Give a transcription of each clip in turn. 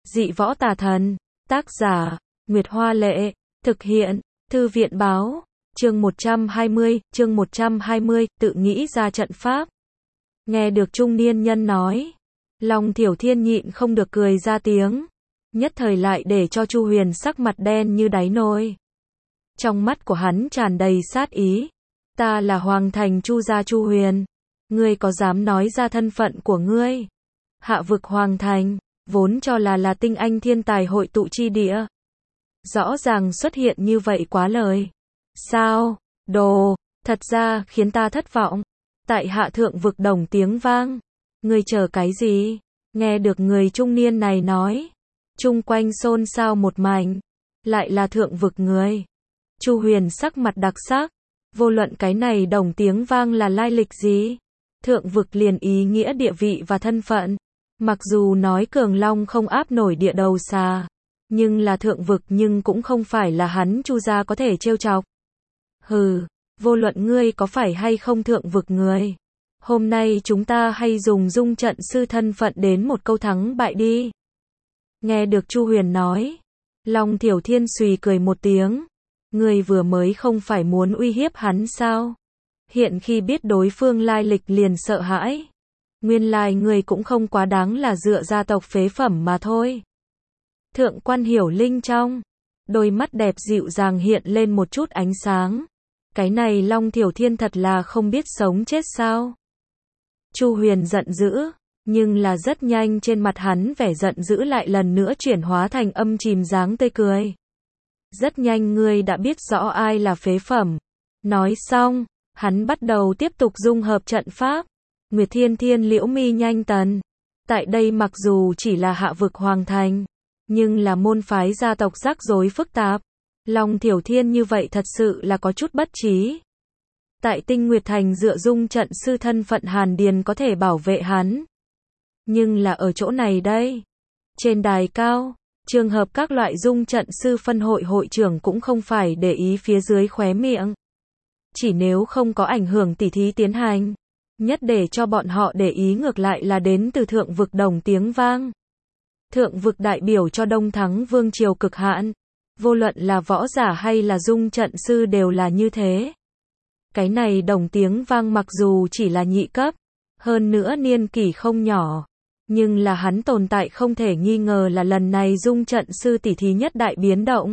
Dị võ tà thần. Tác giả, Nguyệt Hoa Lệ. Thực hiện, Thư viện Báo. Chương 120, tự nghĩ ra trận pháp. Nghe được trung niên nhân nói, Long Thiểu Thiên nhịn không được cười ra tiếng. Nhất thời lại để cho Chu Huyền sắc mặt đen như đáy nồi. Trong mắt của hắn tràn đầy sát ý. Ta là Hoàng Thành Chu gia Chu Huyền. Ngươi có dám nói ra thân phận của ngươi? Hạ vực Hoàng Thành, vốn cho là tinh anh thiên tài hội tụ chi địa. Rõ ràng xuất hiện như vậy quá lời. Sao? Đồ, thật ra khiến ta thất vọng. Tại hạ thượng vực đồng tiếng vang. Ngươi chờ cái gì? Nghe được người trung niên này nói. Chung quanh xôn xao một mảnh. Lại là thượng vực người. Chu Huyền sắc mặt đặc sắc. Vô luận cái này đồng tiếng vang là lai lịch gì? Thượng vực liền ý nghĩa địa vị và thân phận. Mặc dù nói Cường Long không áp nổi địa đầu xà. Nhưng là thượng vực nhưng cũng không phải là hắn Chu gia có thể trêu chọc. Hừ, vô luận ngươi có phải hay không thượng vực người. Hôm nay chúng ta hay dùng dung trận sư thân phận đến một câu thắng bại đi. Nghe được Chu Huyền nói. Long Thiểu Thiên xùy cười một tiếng. Ngươi vừa mới không phải muốn uy hiếp hắn sao? Hiện khi biết đối phương lai lịch liền sợ hãi. Nguyên lai ngươi cũng không quá đáng là dựa gia tộc phế phẩm mà thôi. Thượng quan Hiểu Linh trong đôi mắt đẹp dịu dàng hiện lên một chút ánh sáng. Cái này Long Thiểu Thiên thật là không biết sống chết sao? Chu Huyền giận dữ, nhưng là rất nhanh trên mặt hắn vẻ giận dữ lại lần nữa chuyển hóa thành âm chìm dáng tươi cười. Rất nhanh ngươi đã biết rõ ai là phế phẩm. Nói xong, hắn bắt đầu tiếp tục dung hợp trận pháp. Nguyệt Thiên Thiên Liễu Mi nhanh tần. Tại đây mặc dù chỉ là hạ vực Hoàng Thành, nhưng là môn phái gia tộc rắc rối phức tạp. Long Thiểu Thiên như vậy thật sự là có chút bất trí. Tại Tinh Nguyệt Thành dựa dung trận sư thân phận Hàn Điền có thể bảo vệ hắn. Nhưng là ở chỗ này đây. Trên đài cao, trường hợp các loại dung trận sư phân hội hội trưởng cũng không phải để ý phía dưới khóe miệng. Chỉ nếu không có ảnh hưởng tỉ thí tiến hành. Nhất để cho bọn họ để ý ngược lại là đến từ thượng vực đồng tiếng vang. Thượng vực đại biểu cho Đông Thắng Vương triều cực hạn. Vô luận là võ giả hay là dung trận sư đều là như thế. Cái này đồng tiếng vang mặc dù chỉ là nhị cấp, hơn nữa niên kỷ không nhỏ, nhưng là hắn tồn tại không thể nghi ngờ là lần này dung trận sư tỷ thí nhất đại biến động.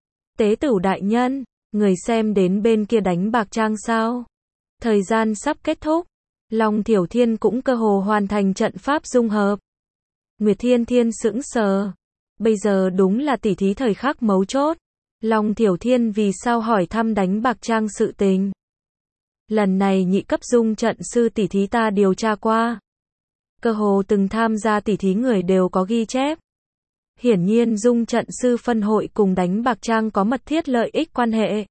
Tế Tửu đại nhân, người xem đến bên kia đánh bạc trang sao? Thời gian sắp kết thúc, Long Thiểu Thiên cũng cơ hồ hoàn thành trận pháp dung hợp. Nguyệt Thiên Thiên sững sờ. Bây giờ đúng là tỉ thí thời khắc mấu chốt. Long Thiểu Thiên vì sao hỏi thăm đánh bạc trang sự tình. Lần này nhị cấp dung trận sư tỉ thí ta điều tra qua. Cơ hồ từng tham gia tỉ thí người đều có ghi chép. Hiển nhiên dung trận sư phân hội cùng đánh bạc trang có mật thiết lợi ích quan hệ.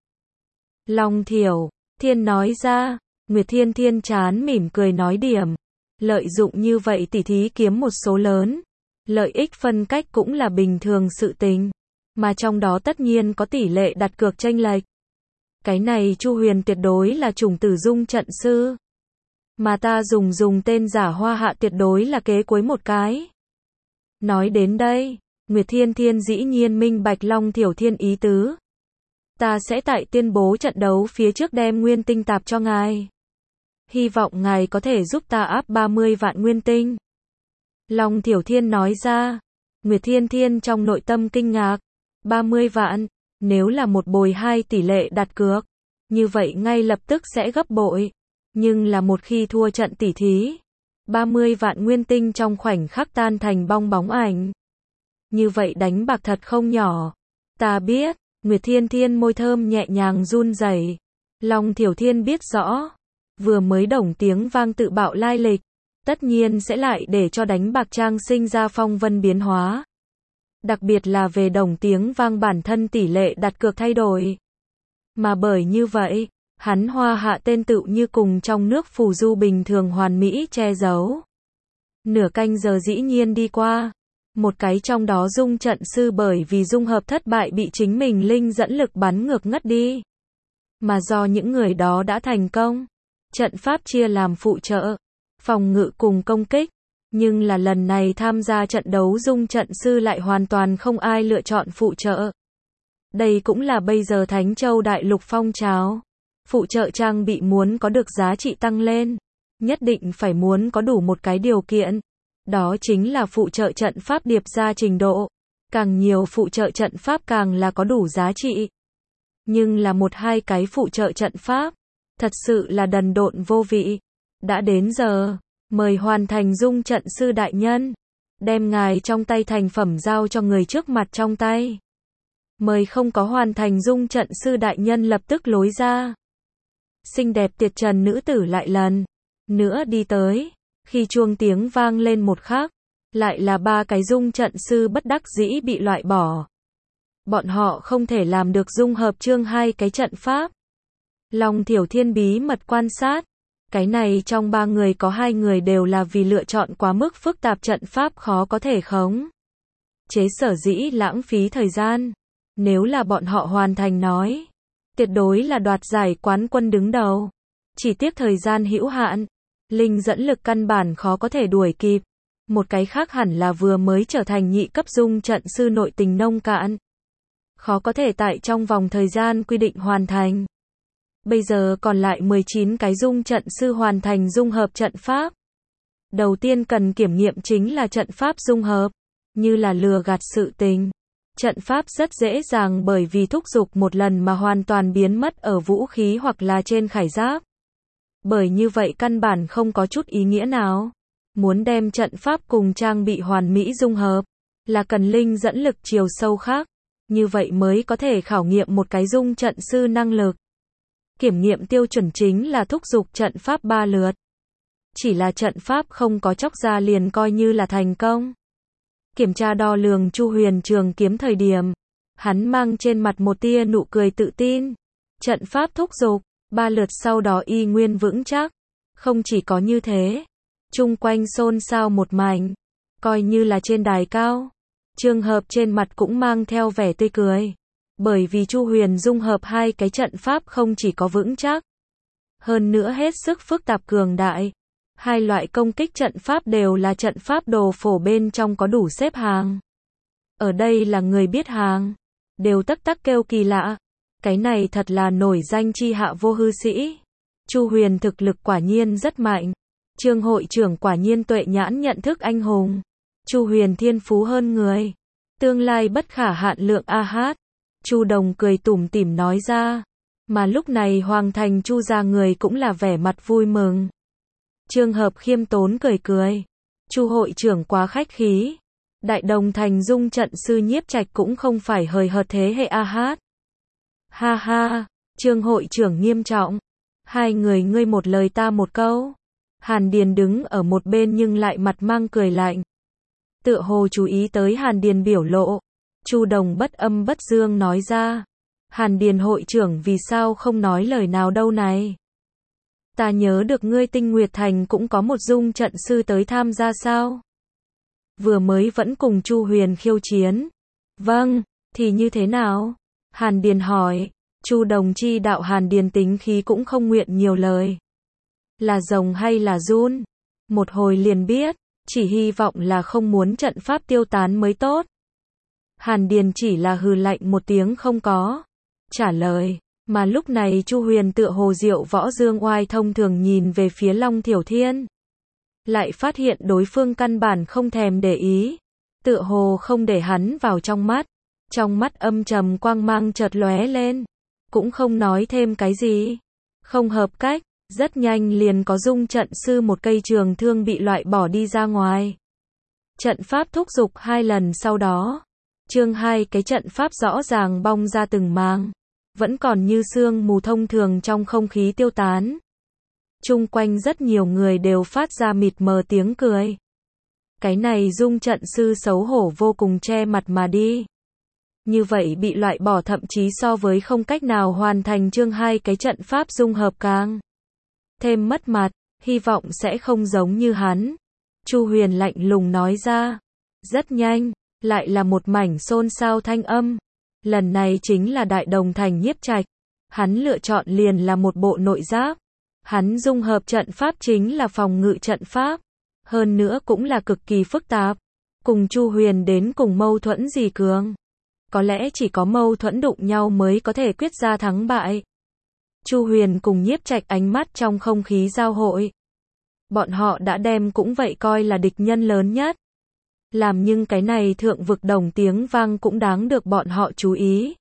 Long Thiểu Thiên nói ra. Nguyệt Thiên Thiên chán mỉm cười nói điểm. Lợi dụng như vậy tỉ thí kiếm một số lớn. Lợi ích phân cách cũng là bình thường sự tình. Mà trong đó tất nhiên có tỷ lệ đặt cược chênh lệch. Cái này Chu Huyền tuyệt đối là chủng tử dung trận sư. Mà ta dùng tên giả Hoa Hạ tuyệt đối là kế cuối một cái. Nói đến đây, Nguyệt Thiên Thiên dĩ nhiên minh bạch Long Thiểu Thiên ý tứ. Ta sẽ tại tuyên bố trận đấu phía trước đem nguyên tinh tạp cho ngài. Hy vọng ngài có thể giúp ta áp 30 vạn nguyên tinh. Long Thiểu Thiên nói ra. Nguyệt Thiên Thiên trong nội tâm kinh ngạc. 30 vạn, nếu là một bồi hai tỷ lệ đặt cược, như vậy ngay lập tức sẽ gấp bội. Nhưng là một khi thua trận tỉ thí, 30 vạn nguyên tinh trong khoảnh khắc tan thành bong bóng ảnh. Như vậy đánh bạc thật không nhỏ. Ta biết, Nguyệt Thiên Thiên môi thơm nhẹ nhàng run rẩy. Long Thiểu Thiên biết rõ, vừa mới đồng tiếng vang tự bạo lai lịch, tất nhiên sẽ lại để cho đánh bạc trang sinh ra phong vân biến hóa. Đặc biệt là về đồng tiếng vang bản thân tỷ lệ đặt cược thay đổi. Mà bởi như vậy, hắn Hoa Hạ tên tựu như cùng trong nước phù du bình thường hoàn mỹ che giấu. Nửa canh giờ dĩ nhiên đi qua. Một cái trong đó dung trận sư bởi vì dung hợp thất bại bị chính mình linh dẫn lực bắn ngược ngất đi. Mà do những người đó đã thành công. Trận pháp chia làm phụ trợ, phòng ngự cùng công kích. Nhưng là lần này tham gia trận đấu dung trận sư lại hoàn toàn không ai lựa chọn phụ trợ. Đây cũng là bây giờ Thánh Châu Đại Lục phong trào. Phụ trợ trang bị muốn có được giá trị tăng lên, nhất định phải muốn có đủ một cái điều kiện. Đó chính là phụ trợ trận pháp điệp ra trình độ. Càng nhiều phụ trợ trận pháp càng là có đủ giá trị. Nhưng là một hai cái phụ trợ trận pháp, thật sự là đần độn vô vị. Đã đến giờ, mời hoàn thành dung trận sư đại nhân. Đem ngài trong tay thành phẩm giao cho người trước mặt trong tay. Mời không có hoàn thành dung trận sư đại nhân lập tức lối ra. Xinh đẹp tuyệt trần nữ tử lại lần nữa đi tới. Khi chuông tiếng vang lên một khắc, lại là 3 cái dung trận sư bất đắc dĩ bị loại bỏ. Bọn họ không thể làm được dung hợp chương 2 cái trận pháp. Long Thiểu Thiên bí mật quan sát. Cái này trong 3 người có 2 người đều là vì lựa chọn quá mức phức tạp trận pháp khó có thể khống chế, sở dĩ lãng phí thời gian. Nếu là bọn họ hoàn thành nói, tuyệt đối là đoạt giải quán quân đứng đầu. Chỉ tiếc thời gian hữu hạn, linh dẫn lực căn bản khó có thể đuổi kịp. Một cái khác hẳn là vừa mới trở thành nhị cấp dung trận sư nội tình nông cạn. Khó có thể tại trong vòng thời gian quy định hoàn thành. Bây giờ còn lại 19 cái dung trận sư hoàn thành dung hợp trận pháp. Đầu tiên cần kiểm nghiệm chính là trận pháp dung hợp. Như là lừa gạt sự tình. Trận pháp rất dễ dàng bởi vì thúc giục một lần mà hoàn toàn biến mất ở vũ khí hoặc là trên khải giáp. Bởi như vậy căn bản không có chút ý nghĩa nào. Muốn đem trận pháp cùng trang bị hoàn mỹ dung hợp, là cần linh dẫn lực chiều sâu khác. Như vậy mới có thể khảo nghiệm một cái dung trận sư năng lực. Kiểm nghiệm tiêu chuẩn chính là thúc giục trận pháp 3 lượt. Chỉ là trận pháp không có chóc ra liền coi như là thành công. Kiểm tra đo lường Chu Huyền trường kiếm thời điểm, hắn mang trên mặt một tia nụ cười tự tin. Trận pháp thúc giục, 3 lượt sau đó y nguyên vững chắc. Không chỉ có như thế, chung quanh xôn xao một mảnh, coi như là trên đài cao. Trường hợp trên mặt cũng mang theo vẻ tươi cười. Bởi vì Chu Huyền dung hợp 2 cái trận pháp không chỉ có vững chắc, hơn nữa hết sức phức tạp cường đại. 2 loại công kích trận pháp đều là trận pháp đồ phổ bên trong có đủ xếp hàng. Ở đây là người biết hàng, đều tắc tắc kêu kỳ lạ. Cái này thật là nổi danh chi hạ vô hư sĩ. Chu Huyền thực lực quả nhiên rất mạnh. Trương hội trưởng quả nhiên tuệ nhãn nhận thức anh hùng. Chu Huyền thiên phú hơn người. Tương lai bất khả hạn lượng a hát. Chu Đồng cười tủm tỉm nói ra. Mà lúc này Hoàng Thành Chu gia người cũng là vẻ mặt vui mừng. Trường hợp khiêm tốn cười cười. Chu hội trưởng quá khách khí. Đại Đồng Thành dung trận sư Nhiếp Trạch cũng không phải hời hợt thế hệ a hát. Ha ha, Trương hội trưởng nghiêm trọng. 2 người ngươi một lời ta một câu. Hàn Điền đứng ở một bên nhưng lại mặt mang cười lạnh. Tựa hồ chú ý tới Hàn Điền biểu lộ. Chu Đồng bất âm bất dương nói ra. Hàn Điền hội trưởng vì sao không nói lời nào đâu này? Ta nhớ được ngươi Tinh Nguyệt Thành cũng có một dung trận sư tới tham gia sao? Vừa mới vẫn cùng Chu Huyền khiêu chiến. Vâng, thì như thế nào? Hàn Điền hỏi. Chu Đồng chi đạo Hàn Điền tính khí cũng không nguyện nhiều lời. Là rồng hay là giun? Một hồi liền biết, chỉ hy vọng là không muốn trận pháp tiêu tán mới tốt. Hàn Điền chỉ là hừ lạnh một tiếng không có trả lời, mà lúc này Chu Huyền tựa hồ diệu võ dương oai thông thường nhìn về phía Long Thiểu Thiên. Lại phát hiện đối phương căn bản không thèm để ý, tựa hồ không để hắn vào trong mắt. Trong mắt âm trầm quang mang chợt lóe lên, cũng không nói thêm cái gì. Không hợp cách, rất nhanh liền có dung trận sư một cây trường thương bị loại bỏ đi ra ngoài. Trận pháp thúc giục 2 lần sau đó, chương 2 cái trận pháp rõ ràng bong ra từng màng, vẫn còn như sương mù thông thường trong không khí tiêu tán. Chung quanh rất nhiều người đều phát ra mịt mờ tiếng cười. Cái này dung trận sư xấu hổ vô cùng che mặt mà đi. Như vậy bị loại bỏ thậm chí so với không cách nào hoàn thành chương 2 cái trận pháp dung hợp càng thêm mất mặt, hy vọng sẽ không giống như hắn. Chu Huyền lạnh lùng nói ra. Rất nhanh, lại là một mảnh xôn xao thanh âm. Lần này chính là Đại Đồng Thành Nhiếp Trạch. Hắn lựa chọn liền là một bộ nội giáp. Hắn dung hợp trận pháp chính là phòng ngự trận pháp. hơn nữa cũng là cực kỳ phức tạp. Cùng Chu Huyền đến cùng mâu thuẫn gì cường? Có lẽ chỉ có mâu thuẫn đụng nhau mới có thể quyết ra thắng bại. Chu Huyền cùng Nhiếp Trạch ánh mắt trong không khí giao hội. Bọn họ đã đem cũng vậy coi là địch nhân lớn nhất. Làm nhưng cái này thượng vực đồng tiếng vang cũng đáng được bọn họ chú ý.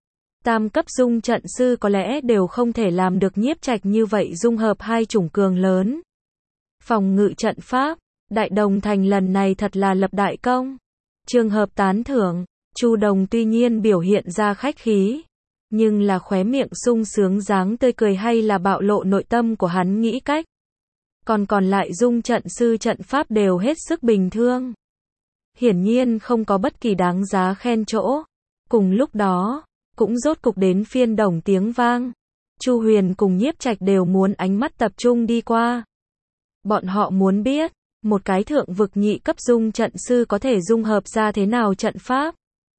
Tam cấp dung trận sư có lẽ đều không thể làm được Nhiếp Trạch như vậy dung hợp hai chủng cường lớn. Phòng ngự trận pháp, Đại Đồng Thành lần này thật là lập đại công. Trường hợp tán thưởng, Chu Đồng tuy nhiên biểu hiện ra khách khí, nhưng là khóe miệng sung sướng dáng tươi cười hay là bạo lộ nội tâm của hắn nghĩ cách. Còn lại dung trận sư trận pháp đều hết sức bình thường. Hiển nhiên không có bất kỳ đáng giá khen chỗ. Cùng lúc đó, cũng rốt cục đến phiên đồng tiếng vang. Chu Huyền cùng Nhiếp Trạch đều muốn ánh mắt tập trung đi qua. Bọn họ muốn biết, một cái thượng vực nhị cấp dung trận sư có thể dung hợp ra thế nào trận pháp.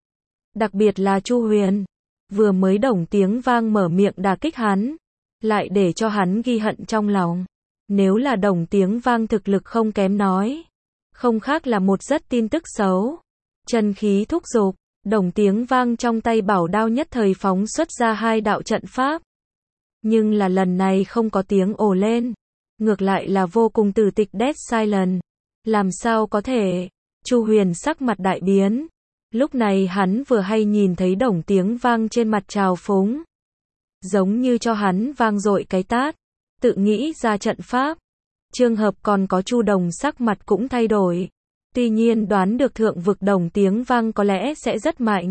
Đặc biệt là Chu Huyền, vừa mới đồng tiếng vang mở miệng đả kích hắn, lại để cho hắn ghi hận trong lòng. Nếu là đồng tiếng vang thực lực không kém nói, không khác là một rất tin tức xấu. Chân khí thúc giục, đồng tiếng vang trong tay bảo đao nhất thời phóng xuất ra hai đạo trận pháp. Nhưng là lần này không có tiếng ồ lên, ngược lại là vô cùng tử tịch dead silent. Làm sao có thể? Chu Huyền sắc mặt đại biến. Lúc này hắn vừa hay nhìn thấy đồng tiếng vang trên mặt trào phúng, giống như cho hắn vang dội cái tát, tự nghĩ ra trận pháp. Trường hợp còn có Chu Đồng sắc mặt cũng thay đổi. Tuy nhiên đoán được thượng vực đồng tiếng vang có lẽ sẽ rất mạnh,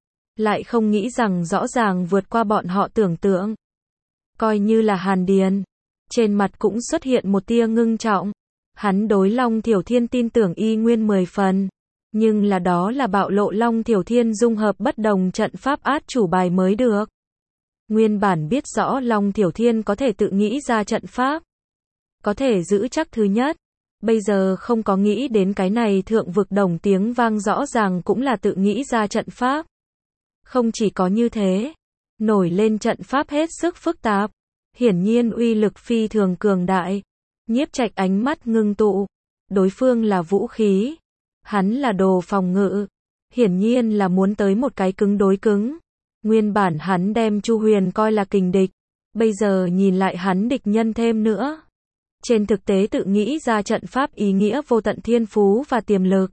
lại không nghĩ rằng rõ ràng vượt qua bọn họ tưởng tượng. Coi như là Hàn Điền, trên mặt cũng xuất hiện một tia ngưng trọng. Hắn đối Long Thiểu Thiên tin tưởng y nguyên 10 phần, nhưng là đó là bạo lộ Long Thiểu Thiên dung hợp bất đồng trận pháp át chủ bài mới được. Nguyên bản biết rõ Long Thiểu Thiên có thể tự nghĩ ra trận pháp, có thể giữ chắc thứ nhất. Bây giờ không có nghĩ đến cái này thượng vực đồng tiếng vang rõ ràng cũng là tự nghĩ ra trận pháp. Không chỉ có như thế, nổi lên trận pháp hết sức phức tạp, hiển nhiên uy lực phi thường cường đại. Nhiếp Trạch ánh mắt ngưng tụ, đối phương là vũ khí, hắn là đồ phòng ngự, hiển nhiên là muốn tới một cái cứng đối cứng. Nguyên bản hắn đem Chu Huyền coi là kình địch, bây giờ nhìn lại hắn địch nhân thêm nữa. Trên thực tế tự nghĩ ra trận pháp ý nghĩa vô tận thiên phú và tiềm lực.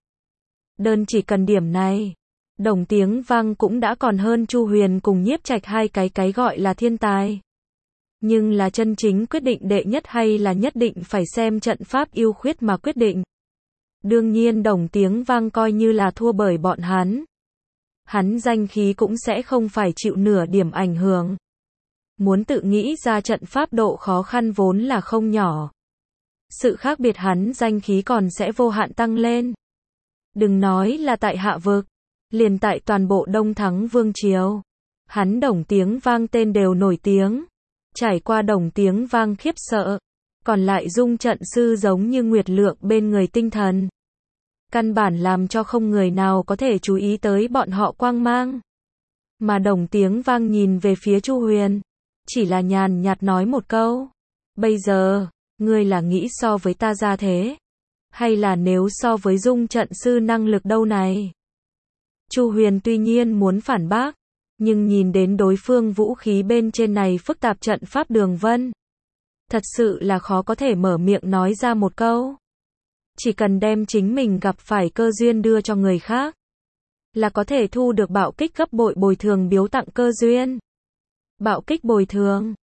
Đơn chỉ cần điểm này, đồng tiếng vang cũng đã còn hơn Chu Huyền cùng Nhiếp Trạch hai cái gọi là thiên tài. Nhưng là chân chính quyết định đệ nhất hay là nhất định phải xem trận pháp ưu khuyết mà quyết định. Đương nhiên đồng tiếng vang coi như là thua bởi bọn hắn. Hắn danh khí cũng sẽ không phải chịu nửa điểm ảnh hưởng. Muốn tự nghĩ ra trận pháp độ khó khăn vốn là không nhỏ. Sự khác biệt hắn danh khí còn sẽ vô hạn tăng lên. Đừng nói là tại hạ vực, liền tại toàn bộ Đông Thắng Vương Triều. Hắn đồng tiếng vang tên đều nổi tiếng. Trải qua đồng tiếng vang khiếp sợ, còn lại dung trận sư giống như nguyệt lượng bên người tinh thần. Căn bản làm cho không người nào có thể chú ý tới bọn họ quang mang. Mà đồng tiếng vang nhìn về phía Chu Huyền, chỉ là nhàn nhạt nói một câu. Bây giờ, ngươi là nghĩ so với ta ra thế? Hay là nếu so với dung trận sư năng lực đâu này? Chu Huyền tuy nhiên muốn phản bác, nhưng nhìn đến đối phương vũ khí bên trên này phức tạp trận pháp đường vân, thật sự là khó có thể mở miệng nói ra một câu. Chỉ cần đem chính mình gặp phải cơ duyên đưa cho người khác, là có thể thu được bạo kích gấp bội bồi thường biếu tặng cơ duyên. Bạo kích bồi thường,